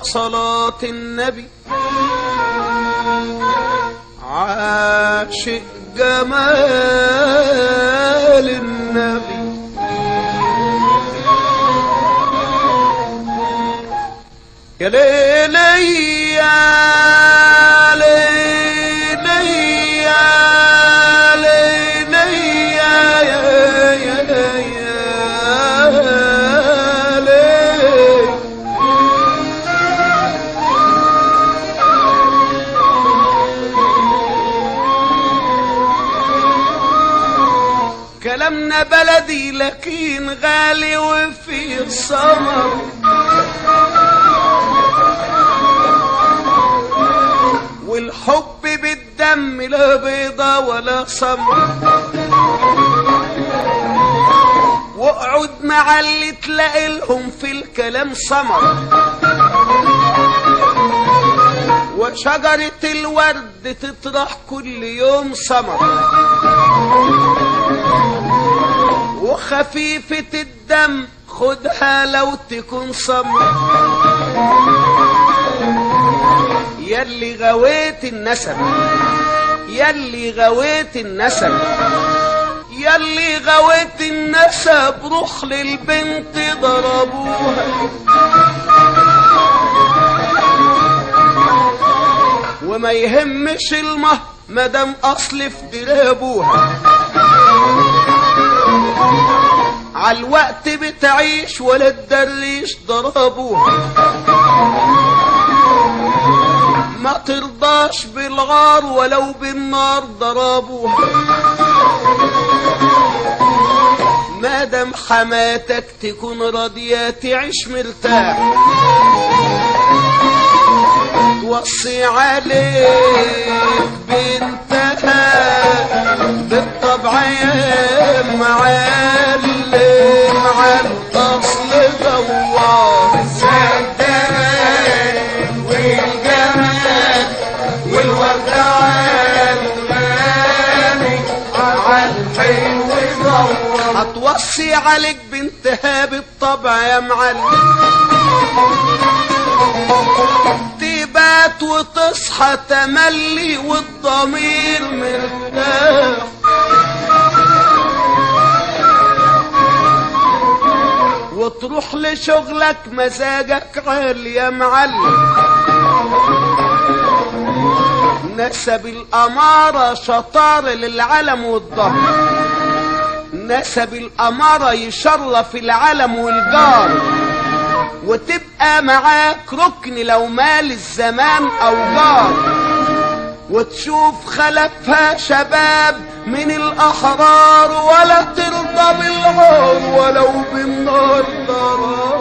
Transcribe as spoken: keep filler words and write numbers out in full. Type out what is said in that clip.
صلاة النبي عاشق جمال النبي يا ليلي يا ليلي يا ليلي يا يا يا ليلي كلامنا بلدي لكن غالي وفي السمر والحب بالدم لا بيضة ولا سمر واقعد مع اللي تلاقي لهم في الكلام سمر وشجرة الورد تطرح كل يوم سمر وخفيفة الدم خدها لو تكون سمر ياللي غويت النسب ياللي غويت النسب ياللي غويت النسب روح للبنت ضربوها وما يهمش المهر مدام اصل في درابوها عالوقت بتعيش ولا تدريش ضربوها ما ترضاش بالغار ولو بالنار ضربوها مادام حماتك تكون راضية تعيش مرتاح وصي عليك بنتها بالطبع يا معلم على الاصل دوار السداد والجمال والورد عالماني عالحلو دوار هتوصي عليك بنتها بالطبع يا معلم تبات وتصحى تملي والضمير مرتاح وتروح لشغلك مزاجك عالي يا معلم نسب الأمارة شطار للعلم والظهر نسب الأمارة يشرف العلم والجار وتبقى معاك ركن لو مال الزمان أو جار وتشوف خلفها شباب من الأحرار ولا ترضى بالعار ولو بالنار ضرار